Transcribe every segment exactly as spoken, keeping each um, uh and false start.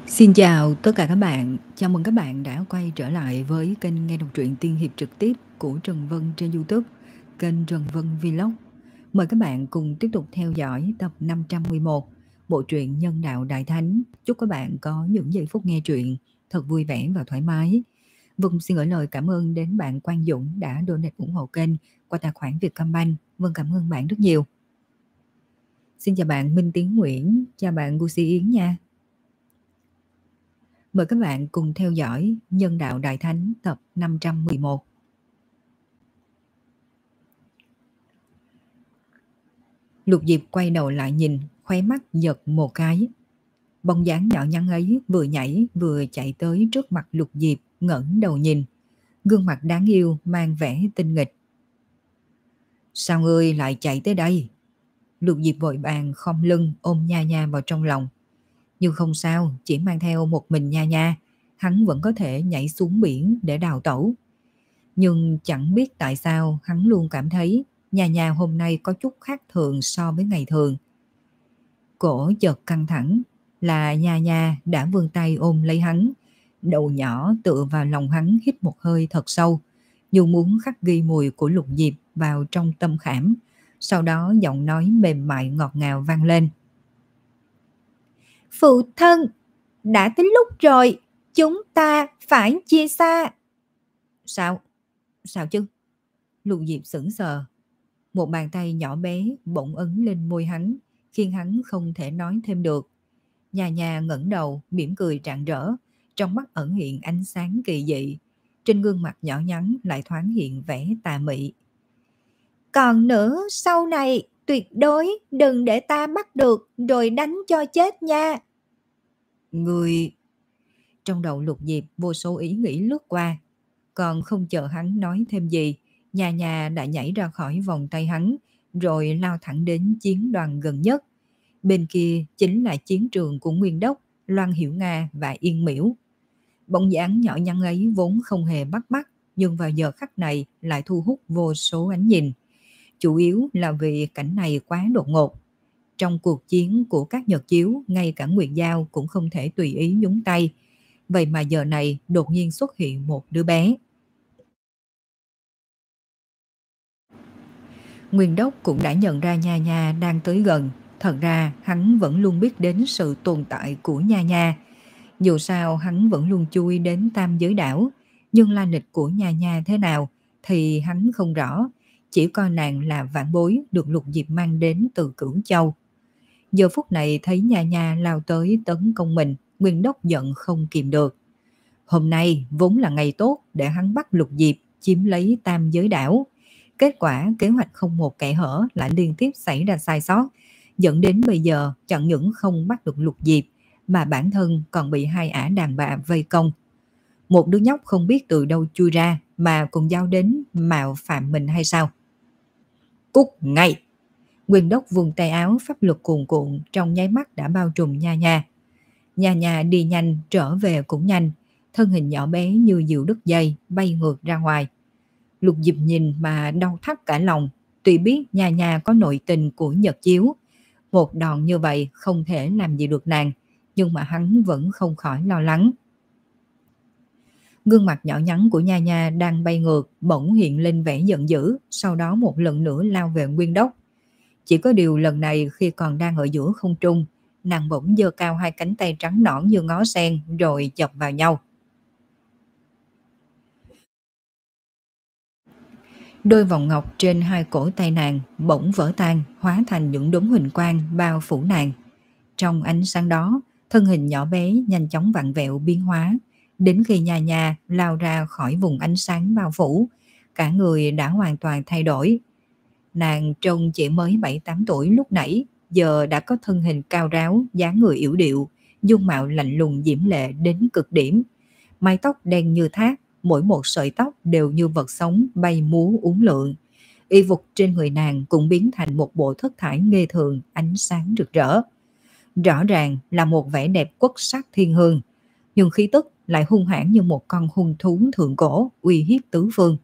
Xin chào tất cả các bạn, chào mừng các bạn đã quay trở lại với kênh nghe đọc truyện tiên hiệp trực tiếp của Trần Vân trên YouTube, kênh Trần Vân Vlog. Mời các bạn cùng tiếp tục theo dõi tập năm trăm mười một, bộ truyện Nhân đạo Đại Thánh. Chúc các bạn có những giây phút nghe truyện thật vui vẻ và thoải mái. Vân xin gửi lời cảm ơn đến bạn Quang Dũng đã donate ủng hộ kênh qua tài khoản Vietcombank. Vân cảm ơn bạn rất nhiều. Xin chào bạn Minh Tiến Nguyễn, chào bạn Gucci Yến nha. Mời các bạn cùng theo dõi Nhân đạo Đại Thánh tập năm trăm mười một. Lục Diệp quay đầu lại nhìn, khóe mắt giật một cái. Bóng dáng nhỏ nhắn ấy vừa nhảy vừa chạy tới trước mặt Lục Diệp, ngẩng đầu nhìn. Gương mặt đáng yêu mang vẻ tinh nghịch. Sao ngươi lại chạy tới đây? Lục Diệp vội vàng khom lưng ôm Nha Nha vào trong lòng. Nhưng không sao, chỉ mang theo một mình Nha Nha, hắn vẫn có thể nhảy xuống biển để đào tẩu. Nhưng chẳng biết tại sao hắn luôn cảm thấy Nha Nha hôm nay có chút khác thường so với ngày thường. Cổ chợt căng thẳng là Nha Nha đã vươn tay ôm lấy hắn, đầu nhỏ tựa vào lòng hắn hít một hơi thật sâu, như muốn khắc ghi mùi của Lục Diệp vào trong tâm khảm. Sau đó giọng nói mềm mại ngọt ngào vang lên. Phụ thân, đã đến lúc rồi, chúng ta phải chia xa. Sao? Sao chứ? Lục Diệp sững sờ. Một bàn tay nhỏ bé bỗng ấn lên môi hắn, khiến hắn không thể nói thêm được. Nha Nha ngẩng đầu, mỉm cười rạng rỡ, trong mắt ẩn hiện ánh sáng kỳ dị. Trên gương mặt nhỏ nhắn lại thoáng hiện vẻ tà mị. Còn nữa, sau này tuyệt đối đừng để ta bắt được rồi đánh cho chết nha. Người... Trong đầu Lục Diệp vô số ý nghĩ lướt qua. Còn không chờ hắn nói thêm gì, Nha Nha đã nhảy ra khỏi vòng tay hắn, rồi lao thẳng đến chiến đoàn gần nhất. Bên kia chính là chiến trường của Nguyên Đốc, Loan Hiểu Nga và Yên Miễu. Bóng dáng nhỏ nhắn ấy vốn không hề bắt mắt, nhưng vào giờ khắc này lại thu hút vô số ánh nhìn. Chủ yếu là vì cảnh này quá đột ngột. Trong cuộc chiến của các nhật chiếu, ngay cả Nguyệt Giao cũng không thể tùy ý nhúng tay. Vậy mà giờ này đột nhiên xuất hiện một đứa bé. Nguyên Đốc cũng đã nhận ra Nha Nha đang tới gần. Thật ra hắn vẫn luôn biết đến sự tồn tại của Nha Nha. Dù sao hắn vẫn luôn chú ý đến Tam Giới Đảo, nhưng la lịch của Nha Nha thế nào thì hắn không rõ. Chỉ coi nàng là vãn bối được Lục Diệp mang đến từ Cửu Châu. Giờ phút này thấy Nha Nha lao tới tấn công mình, Nguyên Đốc giận không kìm được. Hôm nay vốn là ngày tốt để hắn bắt Lục Diệp chiếm lấy Tam Giới Đảo. Kết quả kế hoạch không một kẽ hở lại liên tiếp xảy ra sai sót, dẫn đến bây giờ chẳng những không bắt được Lục Diệp mà bản thân còn bị hai ả đàn bà vây công. Một đứa nhóc không biết từ đâu chui ra mà còn giao đến mạo phạm mình hay sao? Cút ngay! Nguyên Đốc vùng tay áo, pháp lực cuồn cuộn trong nháy mắt đã bao trùm Nha Nha. Nha Nha đi nhanh, trở về cũng nhanh, thân hình nhỏ bé như diều đứt dây bay ngược ra ngoài. Lục Diệp nhìn mà đau thắt cả lòng, tuy biết Nha Nha có nội tình của Nhật Chiếu. Một đòn như vậy không thể làm gì được nàng, nhưng mà hắn vẫn không khỏi lo lắng. Gương mặt nhỏ nhắn của Nha Nha đang bay ngược bỗng hiện lên vẻ giận dữ, sau đó một lần nữa lao về Nguyên Đốc. Chỉ có điều lần này khi còn đang ở giữa không trung, nàng bỗng giơ cao hai cánh tay trắng nõn như ngó sen rồi chọc vào nhau. Đôi vòng ngọc trên hai cổ tay nàng bỗng vỡ tan, hóa thành những đốm huỳnh quang bao phủ nàng. Trong ánh sáng đó, thân hình nhỏ bé nhanh chóng vặn vẹo biến hóa, đến khi Nha Nha lao ra khỏi vùng ánh sáng bao phủ, cả người đã hoàn toàn thay đổi. Nàng trông chỉ mới bảy tám tuổi lúc nãy, giờ đã có thân hình cao ráo, dáng người yểu điệu, dung mạo lạnh lùng diễm lệ đến cực điểm. Mái tóc đen như thác, mỗi một sợi tóc đều như vật sống bay múa uốn lượn. Y phục trên người nàng cũng biến thành một bộ thất thải nghê thường, ánh sáng rực rỡ. Rõ ràng là một vẻ đẹp quốc sắc thiên hương, nhưng khí tức lại hung hãn như một con hung thú thượng cổ uy hiếp tứ phương.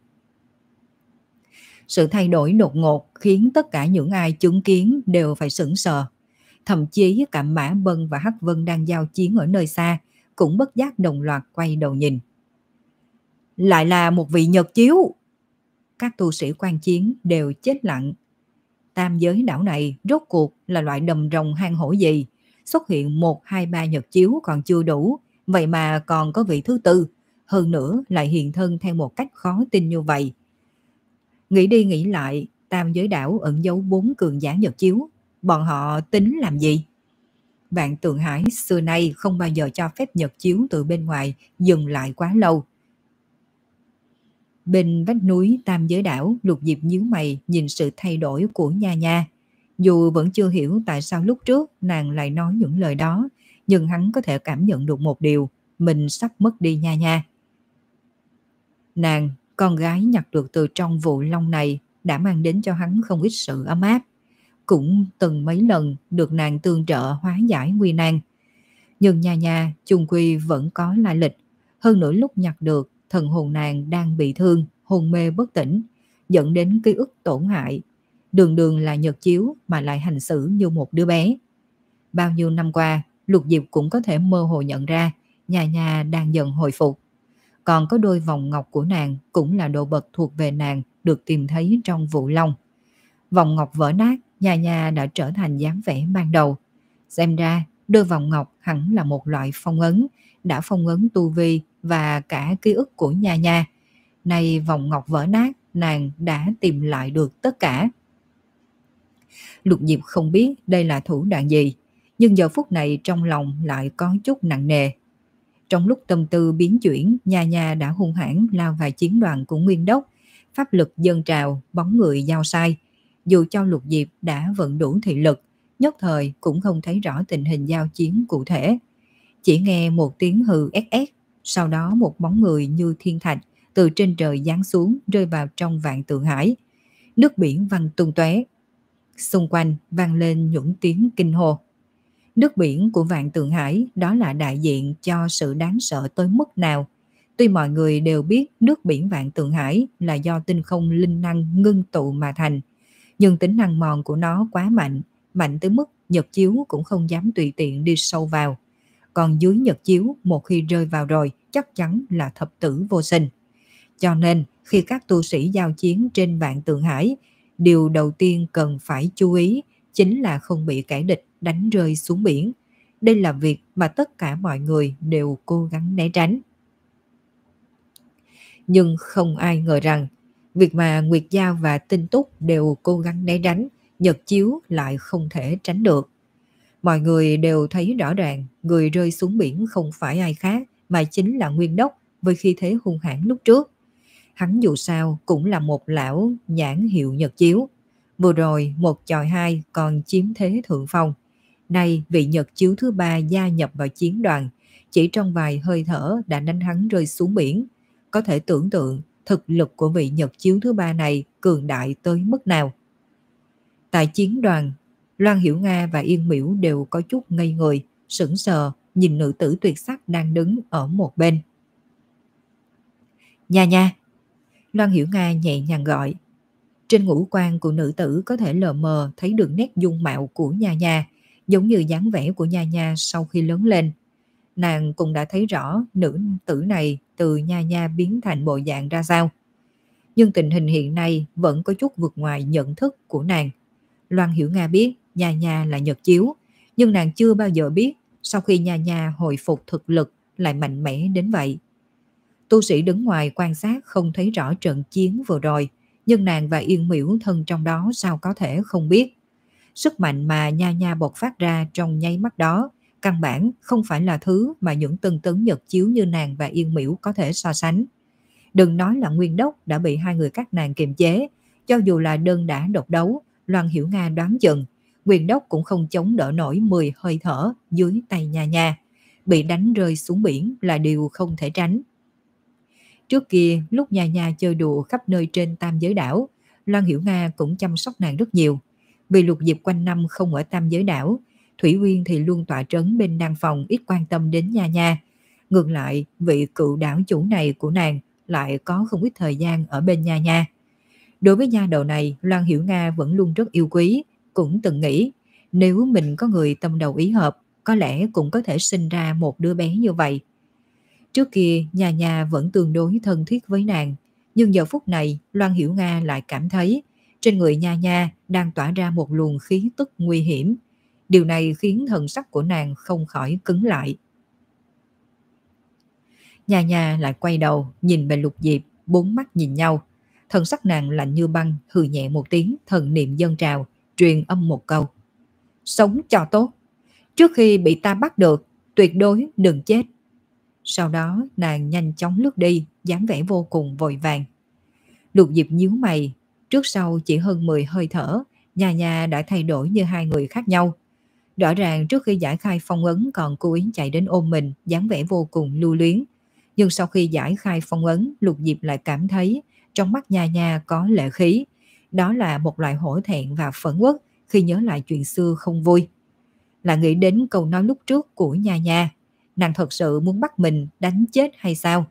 Sự thay đổi đột ngột khiến tất cả những ai chứng kiến đều phải sững sờ. Thậm chí cả Mã Bân và Hắc Vân đang giao chiến ở nơi xa cũng bất giác đồng loạt quay đầu nhìn. Lại là một vị Nhật chiếu! Các tu sĩ quan chiến đều chết lặng. Tam giới đảo này rốt cuộc là loại đầm rồng hang hổ gì? Xuất hiện một, hai, ba Nhật chiếu còn chưa đủ, vậy mà còn có vị thứ tư, hơn nữa lại hiện thân theo một cách khó tin như vậy. Nghĩ đi nghĩ lại, tam giới đảo ẩn giấu bốn cường giả Nhật chiếu, bọn họ tính làm gì? Vạn Tượng Hải xưa nay không bao giờ cho phép Nhật chiếu từ bên ngoài dừng lại quá lâu. Bên vách núi tam giới đảo, Lục Diệp nhíu mày nhìn sự thay đổi của Nha Nha. Dù vẫn chưa hiểu tại sao lúc trước nàng lại nói những lời đó, nhưng hắn có thể cảm nhận được một điều, mình sắp mất đi Nha Nha. Nàng, con gái nhặt được từ trong vụ long này, đã mang đến cho hắn không ít sự ấm áp. Cũng từng mấy lần được nàng tương trợ hóa giải nguy nan. Nhưng Nha Nha chung quy vẫn có lai lịch. Hơn nữa lúc nhặt được, thần hồn nàng đang bị thương, hôn mê bất tỉnh, dẫn đến ký ức tổn hại. Đường đường là Nhật chiếu mà lại hành xử như một đứa bé. Bao nhiêu năm qua, Lục Diệp cũng có thể mơ hồ nhận ra Nha Nha đang dần hồi phục. Còn có đôi vòng ngọc của nàng cũng là đồ vật thuộc về nàng, được tìm thấy trong vụ long. Vòng ngọc vỡ nát, Nha Nha đã trở thành dáng vẻ ban đầu. Xem ra, đôi vòng ngọc hẳn là một loại phong ấn, đã phong ấn tu vi và cả ký ức của Nha Nha. Nay vòng ngọc vỡ nát, nàng đã tìm lại được tất cả. Lục Diệp không biết đây là thủ đoạn gì, nhưng giờ phút này trong lòng lại có chút nặng nề. Trong lúc tâm tư biến chuyển, Nha Nha đã hung hãn lao vào chiến đoàn của Nguyên Đốc, pháp lực dâng trào, bóng người giao sai. Dù cho Lục Diệp đã vận đủ thị lực, nhất thời cũng không thấy rõ tình hình giao chiến cụ thể. Chỉ nghe một tiếng hừ ét ét, sau đó một bóng người như thiên thạch từ trên trời giáng xuống, rơi vào trong Vạn Tượng Hải. Nước biển văng tung tóe, xung quanh vang lên những tiếng kinh hô. Nước biển của Vạn Tượng Hải đó là đại diện cho sự đáng sợ tới mức nào. Tuy mọi người đều biết nước biển Vạn Tượng Hải là do tinh không linh năng ngưng tụ mà thành, nhưng tính năng mòn của nó quá mạnh, mạnh tới mức Nhật chiếu cũng không dám tùy tiện đi sâu vào. Còn dưới Nhật chiếu, một khi rơi vào rồi, chắc chắn là thập tử vô sinh. Cho nên, khi các tu sĩ giao chiến trên Vạn Tượng Hải, điều đầu tiên cần phải chú ý chính là không bị kẻ địch đánh rơi xuống biển. Đây là việc mà tất cả mọi người đều cố gắng né tránh. Nhưng không ai ngờ rằng, việc mà Nguyệt Giao và Tinh Túc đều cố gắng né tránh, Nhật chiếu lại không thể tránh được. Mọi người đều thấy rõ ràng, người rơi xuống biển không phải ai khác mà chính là Nguyên Đốc với khí thế hung hãn lúc trước. Hắn dù sao cũng là một lão nhãn hiệu Nhật chiếu. Vừa rồi một chọi hai còn chiếm thế thượng phong. Nay vị Nhật chiếu thứ ba gia nhập vào chiến đoàn, chỉ trong vài hơi thở đã đánh hắn rơi xuống biển. Có thể tưởng tượng thực lực của vị Nhật chiếu thứ ba này cường đại tới mức nào. Tại chiến đoàn, Loan Hiểu Nga và Yên Miễu đều có chút ngây người, sững sờ nhìn nữ tử tuyệt sắc đang đứng ở một bên. Nha Nha! Loan Hiểu Nga nhẹ nhàng gọi. Trên ngũ quan của nữ tử có thể lờ mờ thấy được nét dung mạo của Nha Nha, giống như dáng vẻ của Nha Nha sau khi lớn lên. Nàng cũng đã thấy rõ nữ tử này từ Nha Nha biến thành bộ dạng ra sao. Nhưng tình hình hiện nay vẫn có chút vượt ngoài nhận thức của nàng. Loan Hiểu Nga biết Nha Nha là Nhật chiếu, nhưng nàng chưa bao giờ biết sau khi Nha Nha hồi phục thực lực lại mạnh mẽ đến vậy. Tu sĩ đứng ngoài quan sát không thấy rõ trận chiến vừa rồi, nhưng nàng và Yên Miễu thân trong đó sao có thể không biết. Sức mạnh mà Nha Nha bộc phát ra trong nháy mắt đó, căn bản không phải là thứ mà những tân tấn Nhật chiếu như nàng và Yên Miễu có thể so sánh. Đừng nói là Nguyên Đốc đã bị hai người các nàng kiềm chế, cho dù là đơn đả độc đấu, Loan Hiểu Nga đoán chừng Nguyên Đốc cũng không chống đỡ nổi mười hơi thở dưới tay Nha Nha. Bị đánh rơi xuống biển là điều không thể tránh. Trước kia, lúc Nha Nha chơi đùa khắp nơi trên tam giới đảo, Loan Hiểu Nga cũng chăm sóc nàng rất nhiều. Vì Lục Diệp quanh năm không ở tam giới đảo, Thủy Uyên thì luôn tọa trấn bên đan phòng, ít quan tâm đến Nha Nha. Ngược lại, vị cựu đảo chủ này của nàng lại có không ít thời gian ở bên Nha Nha. Đối với nha đầu này, Loan Hiểu Nga vẫn luôn rất yêu quý, cũng từng nghĩ nếu mình có người tâm đầu ý hợp, có lẽ cũng có thể sinh ra một đứa bé như vậy. Trước kia, Nha Nha vẫn tương đối thân thiết với nàng, nhưng giờ phút này Loan Hiểu Nga lại cảm thấy trên người Nha Nha đang tỏa ra một luồng khí tức nguy hiểm. Điều này khiến thần sắc của nàng không khỏi cứng lại. Nha Nha lại quay đầu nhìn về Lục Diệp, bốn mắt nhìn nhau. Thần sắc nàng lạnh như băng, hừ nhẹ một tiếng, thần niệm dâng trào, truyền âm một câu: sống cho tốt, trước khi bị ta bắt được, tuyệt đối đừng chết. Sau đó nàng nhanh chóng lướt đi, dáng vẻ vô cùng vội vàng. Lục Diệp nhíu mày, trước sau chỉ hơn mười hơi thở, Nha Nha đã thay đổi như hai người khác nhau. Rõ ràng trước khi giải khai phong ấn còn cố ý chạy đến ôm mình, dáng vẻ vô cùng lưu luyến. Nhưng sau khi giải khai phong ấn, Lục Diệp lại cảm thấy trong mắt Nha Nha có lệ khí. Đó là một loại hổ thẹn và phẫn uất khi nhớ lại chuyện xưa không vui. Là nghĩ đến câu nói lúc trước của Nha Nha, nàng thật sự muốn bắt mình đánh chết hay sao?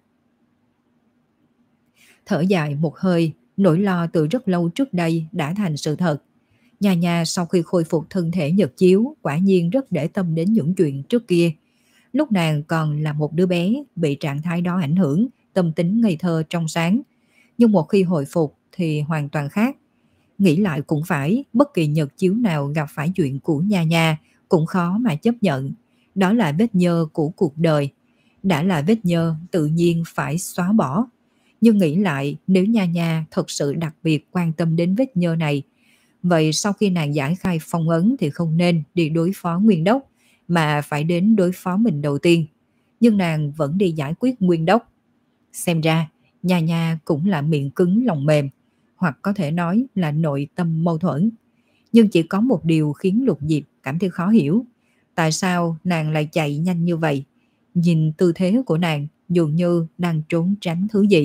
Thở dài một hơi, nỗi lo từ rất lâu trước đây đã thành sự thật. Nha Nha sau khi khôi phục thân thể nhật chiếu quả nhiên rất để tâm đến những chuyện trước kia. Lúc nàng còn là một đứa bé bị trạng thái đó ảnh hưởng, tâm tính ngây thơ trong sáng. Nhưng một khi hồi phục thì hoàn toàn khác. Nghĩ lại cũng phải, bất kỳ nhật chiếu nào gặp phải chuyện của Nha Nha cũng khó mà chấp nhận. Đó là vết nhơ của cuộc đời. Đã là vết nhơ tự nhiên phải xóa bỏ. Nhưng nghĩ lại, nếu Nha Nha thật sự đặc biệt quan tâm đến vết nhơ này, vậy sau khi nàng giải khai phong ấn thì không nên đi đối phó Nguyên Đốc, mà phải đến đối phó mình đầu tiên. Nhưng nàng vẫn đi giải quyết Nguyên Đốc. Xem ra, Nha Nha cũng là miệng cứng lòng mềm, hoặc có thể nói là nội tâm mâu thuẫn. Nhưng chỉ có một điều khiến Lục Diệp cảm thấy khó hiểu. Tại sao nàng lại chạy nhanh như vậy? Nhìn tư thế của nàng dường như đang trốn tránh thứ gì.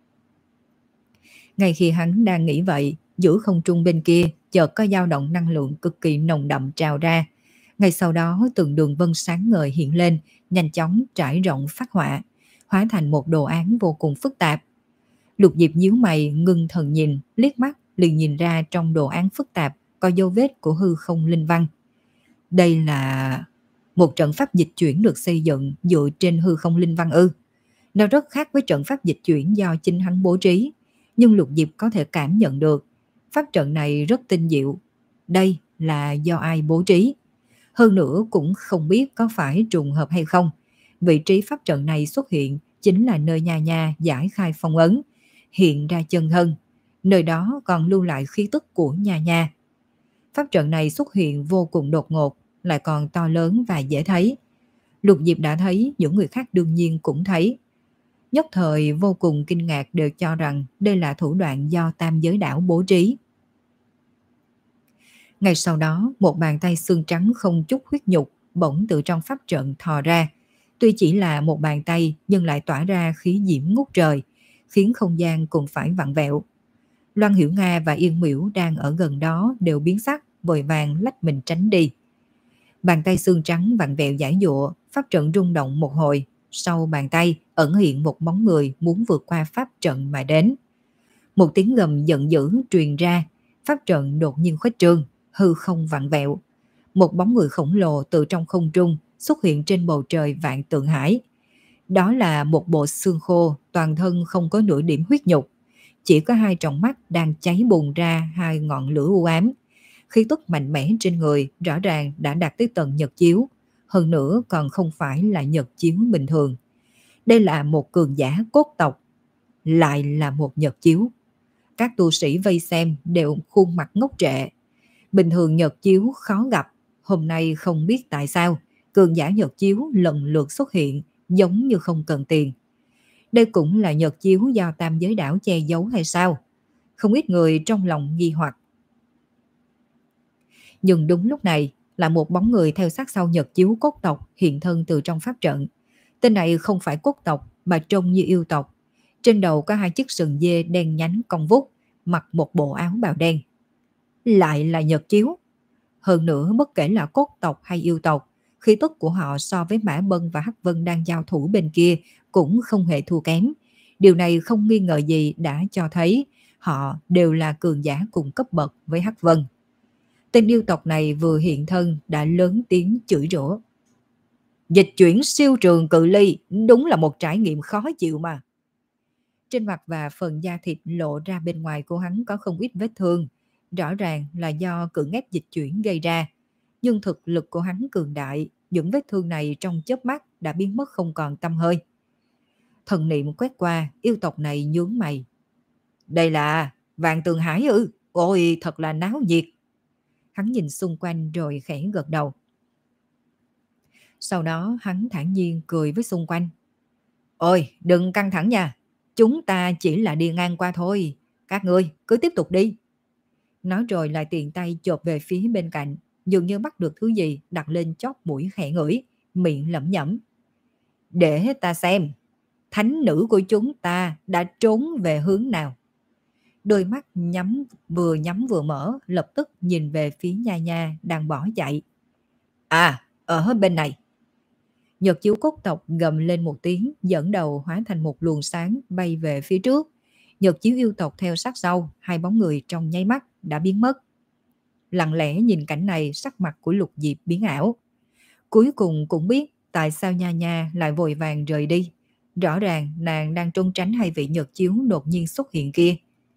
Ngay khi hắn đang nghĩ vậy, giữa không trung bên kia chợt có dao động năng lượng cực kỳ nồng đậm trào ra. Ngay sau đó từng đường vân sáng ngời hiện lên, nhanh chóng trải rộng phát họa, hóa thành một đồ án vô cùng phức tạp. Lục Diệp nhíu mày ngưng thần nhìn, liếc mắt liền nhìn ra trong đồ án phức tạp có dấu vết của hư không linh văn. Đây là một trận pháp dịch chuyển được xây dựng dựa trên hư không linh văn ư? Nó rất khác với trận pháp dịch chuyển do chính hắn bố trí, nhưng Lục Diệp có thể cảm nhận được pháp trận này rất tinh diệu. Đây là do ai bố trí? Hơn nữa cũng không biết có phải trùng hợp hay không. Vị trí pháp trận này xuất hiện chính là nơi Nha Nha giải khai phong ấn, hiện ra chân thân. Nơi đó còn lưu lại khí tức của Nha Nha. Pháp trận này xuất hiện vô cùng đột ngột, lại còn to lớn và dễ thấy. Lục Diệp đã thấy, những người khác đương nhiên cũng thấy. Nhất thời vô cùng kinh ngạc, đều cho rằng đây là thủ đoạn do Tam Giới Đảo bố trí. Ngay sau đó, một bàn tay xương trắng không chút huyết nhục bỗng từ trong pháp trận thò ra. Tuy chỉ là một bàn tay nhưng lại tỏa ra khí diễm ngút trời, khiến không gian cũng phải vặn vẹo. Loan Hiểu Nga và Yên Miễu đang ở gần đó đều biến sắc, vội vàng lách mình tránh đi. Bàn tay xương trắng vặn vẹo giãy giụa, pháp trận rung động một hồi. Sau bàn tay ẩn hiện một bóng người muốn vượt qua pháp trận mà đến. Một tiếng gầm giận dữ truyền ra, pháp trận đột nhiên khuếch trương, hư không vặn vẹo. Một bóng người khổng lồ từ trong không trung xuất hiện trên bầu trời vạn tượng hải. Đó là một bộ xương khô, toàn thân không có nửa điểm huyết nhục, chỉ có hai tròng mắt đang cháy bùng ra hai ngọn lửa u ám. Khí tức mạnh mẽ trên người rõ ràng đã đạt tới tầng nhật chiếu, hơn nữa còn không phải là nhật chiếu bình thường. Đây là một cường giả cốt tộc, lại là một nhật chiếu. Các tu sĩ vây xem đều khuôn mặt ngốc trệ. Bình thường nhật chiếu khó gặp, hôm nay không biết tại sao cường giả nhật chiếu lần lượt xuất hiện, giống như không cần tiền. Đây cũng là nhật chiếu do Tam Giới Đảo che giấu hay sao? Không ít người trong lòng nghi hoặc. Nhưng đúng lúc này là một bóng người theo sát sau nhật chiếu cốt tộc hiện thân từ trong pháp trận. Tên này không phải cốt tộc mà trông như yêu tộc. Trên đầu có hai chiếc sừng dê đen nhánh cong vút, mặc một bộ áo bào đen. Lại là nhật chiếu. Hơn nữa bất kể là cốt tộc hay yêu tộc, khí tức của họ so với Mã Bân và Hắc Vân đang giao thủ bên kia cũng không hề thua kém. Điều này không nghi ngờ gì đã cho thấy họ đều là cường giả cùng cấp bậc với Hắc Vân. Tên yêu tộc này vừa hiện thân đã lớn tiếng chửi rủa. Dịch chuyển siêu trường cự ly đúng là một trải nghiệm khó chịu mà. Trên mặt và phần da thịt lộ ra bên ngoài của hắn có không ít vết thương, rõ ràng là do cưỡng ép dịch chuyển gây ra. Nhưng thực lực của hắn cường đại, những vết thương này trong chớp mắt đã biến mất không còn tăm hơi. Thần niệm quét qua, yêu tộc này nhướng mày. Đây là Vạn Tường Hải ư? Ôi, thật là náo nhiệt. Hắn nhìn xung quanh rồi khẽ gật đầu. Sau đó hắn thản nhiên cười với xung quanh. Ôi, đừng căng thẳng nha. Chúng ta chỉ là đi ngang qua thôi. Các ngươi cứ tiếp tục đi. Nói rồi lại tiện tay chộp về phía bên cạnh, dường như bắt được thứ gì đặt lên chóp mũi khẽ ngửi, miệng lẩm nhẩm. Để ta xem, thánh nữ của chúng ta đã trốn về hướng nào. Đôi mắt nhắm vừa nhắm vừa mở, lập tức nhìn về phía Nha Nha đang bỏ chạy. À, ở bên này. Nhật chiếu cốt tộc gầm lên một tiếng, dẫn đầu hóa thành một luồng sáng bay về phía trước. Nhật chiếu yêu tộc theo sát sau, hai bóng người trong nháy mắt đã biến mất. Lặng lẽ nhìn cảnh này, sắc mặt của Lục Diệp biến ảo. Cuối cùng cũng biết tại sao Nha Nha lại vội vàng rời đi. Rõ ràng nàng đang trốn tránh hai vị Nhật chiếu đột nhiên xuất hiện kia.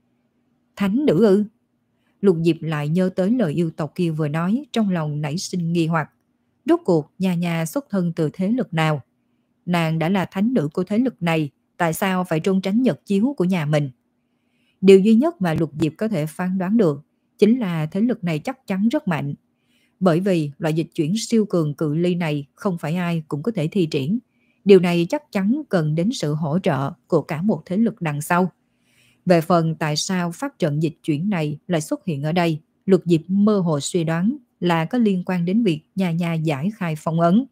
Thánh nữ ư? Lục Diệp lại nhớ tới lời yêu tộc kia vừa nói, trong lòng nảy sinh nghi hoặc. Rốt cuộc Nha Nha xuất thân từ thế lực nào? Nàng đã là thánh nữ của thế lực này, tại sao phải trốn tránh Nhật chiếu của nhà mình? Điều duy nhất mà Lục Diệp có thể phán đoán được chính là thế lực này chắc chắn rất mạnh. Bởi vì loại dịch chuyển siêu cường cự ly này không phải ai cũng có thể thi triển. Điều này chắc chắn cần đến sự hỗ trợ của cả một thế lực đằng sau. Về phần tại sao pháp trận dịch chuyển này lại xuất hiện ở đây, Lục Diệp mơ hồ suy đoán là có liên quan đến việc Nha Nha giải khai phong ấn.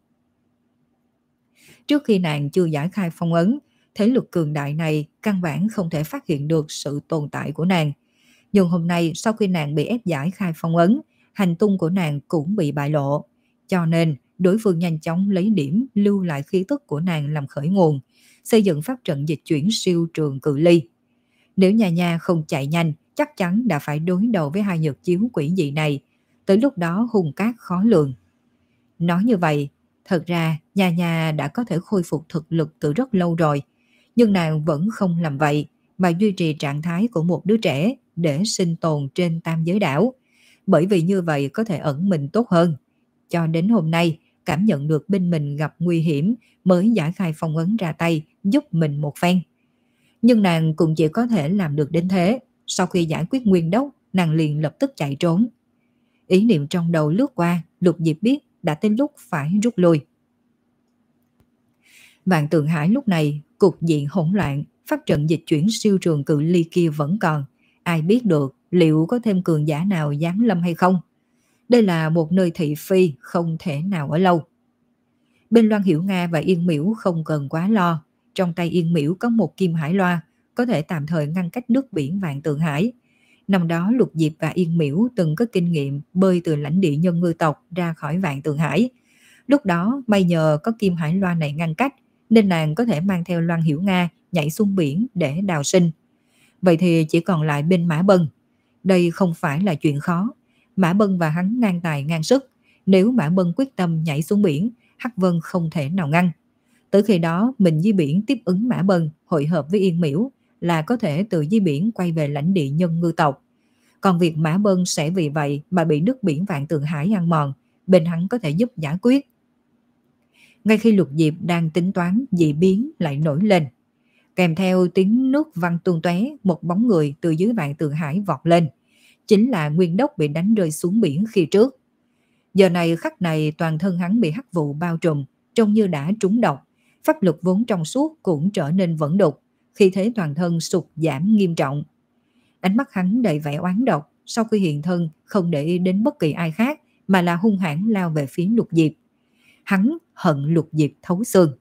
Trước khi nàng chưa giải khai phong ấn, thế lực cường đại này căn bản không thể phát hiện được sự tồn tại của nàng. Nhưng hôm nay sau khi nàng bị ép giải khai phong ấn, hành tung của nàng cũng bị bại lộ. Cho nên đối phương nhanh chóng lấy điểm lưu lại khí tức của nàng làm khởi nguồn, xây dựng pháp trận dịch chuyển siêu trường cự ly. Nếu Nha Nha không chạy nhanh, chắc chắn đã phải đối đầu với hai nhật chiếu quỷ dị này. Tới lúc đó hung cát khó lường. Nói như vậy, thật ra Nha Nha đã có thể khôi phục thực lực từ rất lâu rồi. Nhưng nàng vẫn không làm vậy, mà duy trì trạng thái của một đứa trẻ để sinh tồn trên tam giới đảo. Bởi vì như vậy có thể ẩn mình tốt hơn. Cho đến hôm nay, cảm nhận được bên mình gặp nguy hiểm mới giải khai phong ấn ra tay giúp mình một phen. Nhưng nàng cũng chỉ có thể làm được đến thế. Sau khi giải quyết nguyên đốc, nàng liền lập tức chạy trốn. Ý niệm trong đầu lướt qua, Lục Diệp biết đã tới lúc phải rút lui. Vạn Tường Hải lúc này cục diện hỗn loạn, pháp trận dịch chuyển siêu trường cự ly kia vẫn còn. Ai biết được liệu có thêm cường giả nào giáng lâm hay không? Đây là một nơi thị phi không thể nào ở lâu. Bên Loan Hiểu Nga và Yên Miễu không cần quá lo. Trong tay Yên Miễu có một kim hải loa, có thể tạm thời ngăn cách nước biển Vạn Tường Hải. Năm đó Lục Diệp và Yên Miễu từng có kinh nghiệm bơi từ lãnh địa nhân ngư tộc ra khỏi Vạn Tường Hải. Lúc đó may nhờ có kim hải loa này ngăn cách, nên nàng có thể mang theo Loan Hiểu Nga nhảy xuống biển để đào sinh. Vậy thì chỉ còn lại bên Mã Bân. Đây không phải là chuyện khó. Mã Bân và hắn ngang tài ngang sức. Nếu Mã Bân quyết tâm nhảy xuống biển, Hắc Vân không thể nào ngăn. Tới khi đó mình dưới biển tiếp ứng Mã Bân hội hợp với Yên Miễu là có thể từ dưới biển quay về lãnh địa nhân ngư tộc. Còn việc Mã Bân sẽ vì vậy mà bị nước biển Vạn Tường Hải ăn mòn, bên hắn có thể giúp giải quyết. Ngay khi Lục Diệp đang tính toán, dị biến lại nổi lên. Kèm theo tiếng nước văng tuôn tóe, một bóng người từ dưới Vạn Tường Hải vọt lên. Chính là Nguyên Đốc bị đánh rơi xuống biển khi trước. Giờ này khắc này toàn thân hắn bị hắc vụ bao trùm, trông như đã trúng độc. Pháp lực vốn trong suốt cũng trở nên vẫn đục, khi thế toàn thân sụt giảm nghiêm trọng. Ánh mắt hắn đầy vẻ oán độc, sau khi hiện thân không để ý đến bất kỳ ai khác mà là hung hãn lao về phía Lục Diệp. Hắn hận Lục Diệp thấu xương.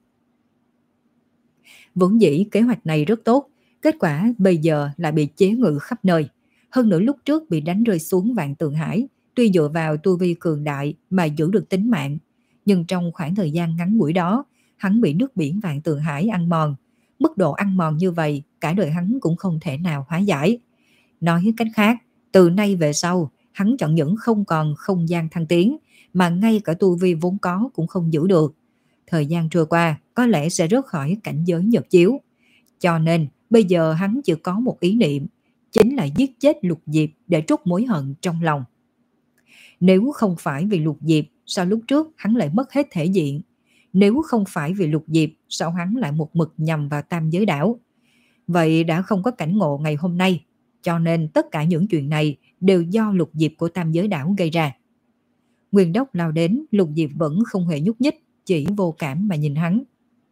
Vốn dĩ kế hoạch này rất tốt, kết quả bây giờ lại bị chế ngự khắp nơi. Hơn nữa lúc trước bị đánh rơi xuống Vạn Tường Hải, tuy dựa vào tu vi cường đại mà giữ được tính mạng, nhưng trong khoảng thời gian ngắn ngủi đó, hắn bị nước biển Vạn Tường Hải ăn mòn. Mức độ ăn mòn như vậy, cả đời hắn cũng không thể nào hóa giải. Nói cách khác, từ nay về sau, hắn chẳng những không còn không gian thăng tiến, mà ngay cả tu vi vốn có cũng không giữ được. thời gian trôi qua có lẽ sẽ rớt khỏi cảnh giới nhật chiếu. Cho nên bây giờ hắn chỉ có một ý niệm, chính là giết chết Lục Diệp để trút mối hận trong lòng. Nếu không phải vì Lục Diệp, sao lúc trước hắn lại mất hết thể diện? Nếu không phải vì Lục Diệp, sao hắn lại một mực nhằm vào Tam Giới Đảo? Vậy đã không có cảnh ngộ ngày hôm nay, cho nên tất cả những chuyện này đều do Lục Diệp của Tam Giới Đảo gây ra. Nguyên Đốc lao đến, Lục Diệp vẫn không hề nhúc nhích, chỉ vô cảm mà nhìn hắn.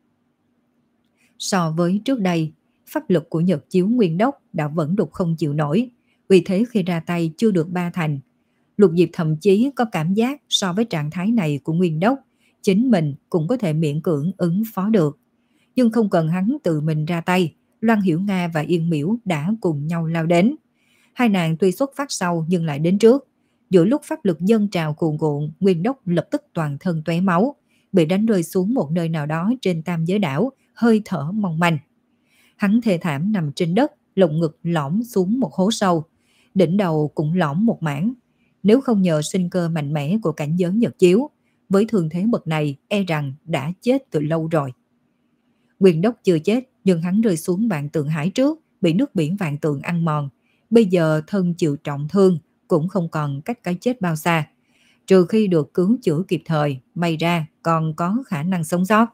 So với trước đây, pháp lực của Nhật Chiếu Nguyên Đốc đã vẫn đục không chịu nổi, vì thế khi ra tay chưa được ba thành. Lục Diệp thậm chí có cảm giác so với trạng thái này của Nguyên Đốc, chính mình cũng có thể miễn cưỡng ứng phó được. Nhưng không cần hắn tự mình ra tay, Loan Hiểu Nga và Yên Miễu đã cùng nhau lao đến. Hai nàng tuy xuất phát sau nhưng lại đến trước. Giữa lúc pháp lực dâng trào cuồn cuộn, Nguyên Đốc lập tức toàn thân tóe máu, bị đánh rơi xuống một nơi nào đó trên Tam Giới Đảo, hơi thở mong manh. Hắn thê thảm nằm trên đất, lồng ngực lõm xuống một hố sâu, đỉnh đầu cũng lõm một mảng. Nếu không nhờ sinh cơ mạnh mẽ của cảnh giới Nhật Chiếu, với thương thế bậc này e rằng đã chết từ lâu rồi. Nguyên Đốc chưa chết, nhưng hắn rơi xuống vạn tượng hải trước, bị nước biển vạn tượng ăn mòn. Bây giờ thân chịu trọng thương, cũng không còn cách cái chết bao xa. Trừ khi được cứu chữa kịp thời, may ra còn có khả năng sống sót.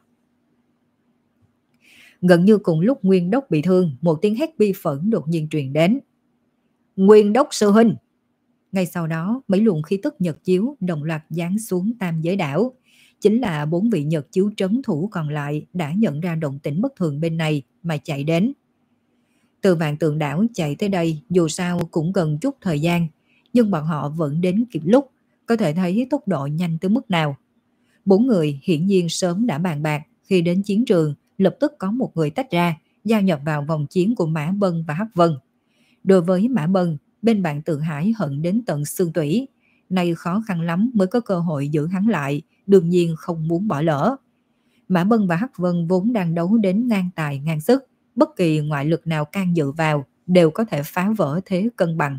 Gần như cùng lúc Nguyên Đốc bị thương, một tiếng hét bi phẫn đột nhiên truyền đến. Nguyên Đốc sư huynh! Ngay sau đó, mấy luồng khí tức Nhật Chiếu đồng loạt giáng xuống Tam Giới Đảo. Chính là bốn vị Nhật Chiếu trấn thủ còn lại đã nhận ra động tĩnh bất thường bên này mà chạy đến. Từ vạn tượng đảo chạy tới đây dù sao cũng cần chút thời gian, nhưng bọn họ vẫn đến kịp lúc, có thể thấy tốc độ nhanh tới mức nào. Bốn người hiển nhiên sớm đã bàn bạc, khi đến chiến trường lập tức có một người tách ra, gia nhập vào vòng chiến của Mã Bân và Hắc Vân. Đối với Mã Bân, bên bạn Tự Hải hận đến tận xương tủy, nay khó khăn lắm mới có cơ hội giữ hắn lại, đương nhiên không muốn bỏ lỡ. Mã Bân và Hắc Vân vốn đang đấu đến ngang tài ngang sức, bất kỳ ngoại lực nào can dự vào đều có thể phá vỡ thế cân bằng.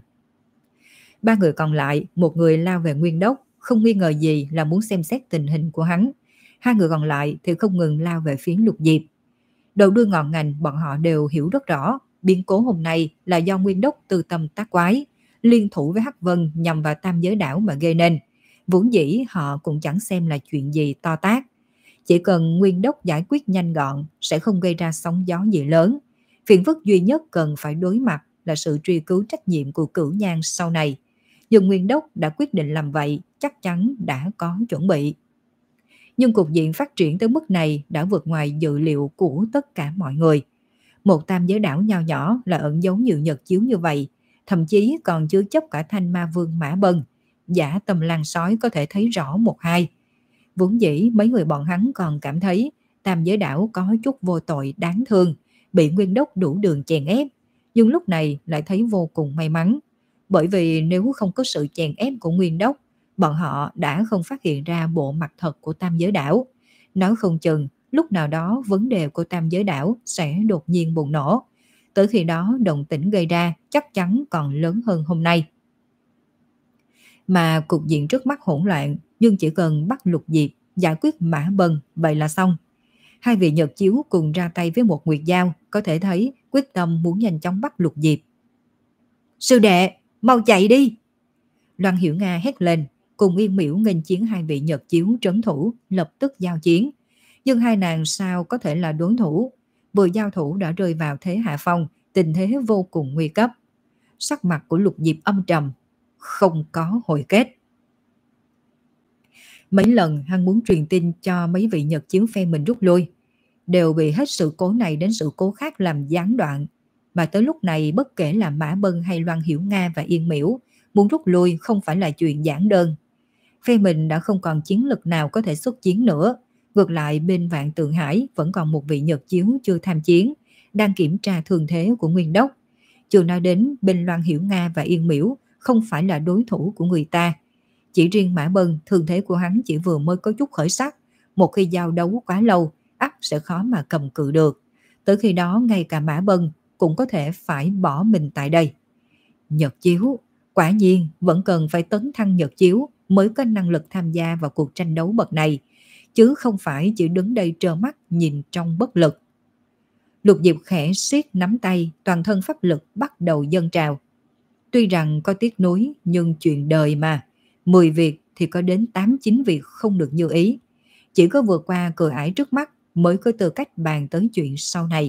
Ba người còn lại, một người lao về Nguyên Đốc, không nghi ngờ gì là muốn xem xét tình hình của hắn. Hai người còn lại thì không ngừng lao về phía Lục Diệp. Đầu đuôi ngọn ngành bọn họ đều hiểu rất rõ, biến cố hôm nay là do Nguyên Đốc tư tâm tác quái, liên thủ với Hắc Vân nhằm vào Tam Giới Đảo mà gây nên. Vốn dĩ họ cũng chẳng xem là chuyện gì to tát. Chỉ cần Nguyên Đốc giải quyết nhanh gọn sẽ không gây ra sóng gió gì lớn. Phiền phức duy nhất cần phải đối mặt là sự truy cứu trách nhiệm của Cửu Nhan sau này. Nhưng Nguyên Đốc đã quyết định làm vậy, chắc chắn đã có chuẩn bị. Nhưng cục diện phát triển tới mức này đã vượt ngoài dự liệu của tất cả mọi người. Một Tam Giới Đảo nho nhỏ là ẩn giấu nhiều Nhật Chiếu như vậy, thậm chí còn chứa chấp cả Thanh Ma Vương Mã Bân. Giả tâm lan sói có thể thấy rõ một hai. Vốn dĩ mấy người bọn hắn còn cảm thấy Tam Giới Đảo có chút vô tội đáng thương, bị Nguyên Đốc đủ đường chèn ép, nhưng lúc này lại thấy vô cùng may mắn. Bởi vì nếu không có sự chèn ép của Nguyên Đốc, bọn họ đã không phát hiện ra bộ mặt thật của Tam Giới Đảo. Nói không chừng lúc nào đó vấn đề của Tam Giới Đảo sẽ đột nhiên bùng nổ. Tới khi đó động tĩnh gây ra chắc chắn còn lớn hơn hôm nay. Mà cục diện trước mắt hỗn loạn, nhưng chỉ cần bắt Lục Diệp, giải quyết Mã Bân, vậy là xong. Hai vị Nhật Chiếu cùng ra tay với một Nguyệt Giao, có thể thấy quyết tâm muốn nhanh chóng bắt Lục Diệp. Sư đệ, mau chạy đi! Loan Hiểu Nga hét lên, cùng Yên Miễu nghênh chiến hai vị Nhật Chiếu trấn thủ, lập tức giao chiến. Nhưng hai nàng sao có thể là đối thủ? Vừa giao thủ đã rơi vào thế hạ phong, tình thế vô cùng nguy cấp. Sắc mặt của Lục Diệp âm trầm, không có hồi kết. Mấy lần hắn muốn truyền tin cho mấy vị Nhật Chiếu phe mình rút lui, đều bị hết sự cố này đến sự cố khác làm gián đoạn. Mà tới lúc này bất kể là Mã Bân hay Loan Hiểu Nga và Yên Miễu, muốn rút lui không phải là chuyện giản đơn. Phe mình đã không còn chiến lực nào có thể xuất chiến nữa. Ngược lại bên Vạn Tượng Hải vẫn còn một vị Nhật Chiếu chưa tham chiến, đang kiểm tra thương thế của Nguyên Đốc. Chưa nói đến bên Loan Hiểu Nga và Yên Miễu không phải là đối thủ của người ta. Chỉ riêng Mã Bân, thương thế của hắn chỉ vừa mới có chút khởi sắc. Một khi giao đấu quá lâu, ắt sẽ khó mà cầm cự được. Tới khi đó ngay cả Mã Bân cũng có thể phải bỏ mình tại đây. Nhật Chiếu, quả nhiên vẫn cần phải tấn thăng Nhật Chiếu mới có năng lực tham gia vào cuộc tranh đấu bậc này. chứ không phải chỉ đứng đây trơ mắt nhìn trong bất lực. Lục Diệp khẽ siết nắm tay, toàn thân pháp lực bắt đầu dâng trào. Tuy rằng có tiếc nuối, nhưng chuyện đời mà, mười việc thì có đến tám chín việc không được như ý. Chỉ có vượt qua cửa ải trước mắt mới có tư cách bàn tới chuyện sau này.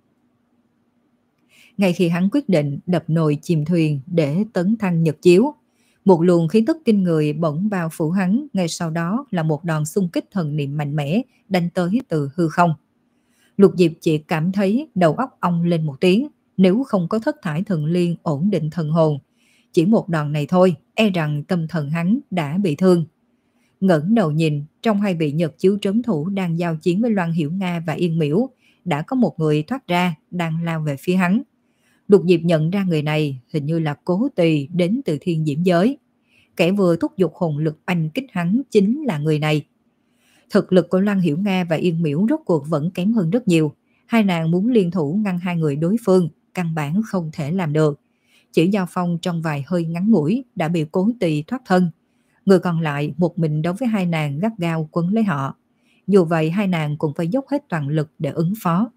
Ngay khi hắn quyết định đập nồi chìm thuyền để tấn thăng nhật chiếu, một luồng khí tức kinh người bỗng bao phủ hắn, ngay sau đó là một đòn xung kích thần niệm mạnh mẽ đánh tới từ hư không. Lục Diệp chỉ cảm thấy đầu óc ong lên một tiếng, nếu không có thất thải thần liên ổn định thần hồn. Chỉ một đòn này thôi, e rằng tâm thần hắn đã bị thương. Ngẩng đầu nhìn, trong hai vị nhật chiếu trấn thủ đang giao chiến với Loan Hiểu Nga và Yên Miễu, đã có một người thoát ra, đang lao về phía hắn. Lục Diệp nhận ra người này hình như là Cố Tỳ đến từ Thiên Diễm Giới. Kẻ vừa thúc giục hồn lực oanh kích hắn chính là người này. Thực lực của Loan Hiểu Nga và Yên Miễu rốt cuộc vẫn kém hơn rất nhiều. Hai nàng muốn liên thủ ngăn hai người đối phương, căn bản không thể làm được. Chỉ giao phong trong vài hơi ngắn ngủi đã bị Cố Tỳ thoát thân. Người còn lại một mình đối với hai nàng gắt gao quấn lấy họ. Dù vậy hai nàng cũng phải dốc hết toàn lực để ứng phó.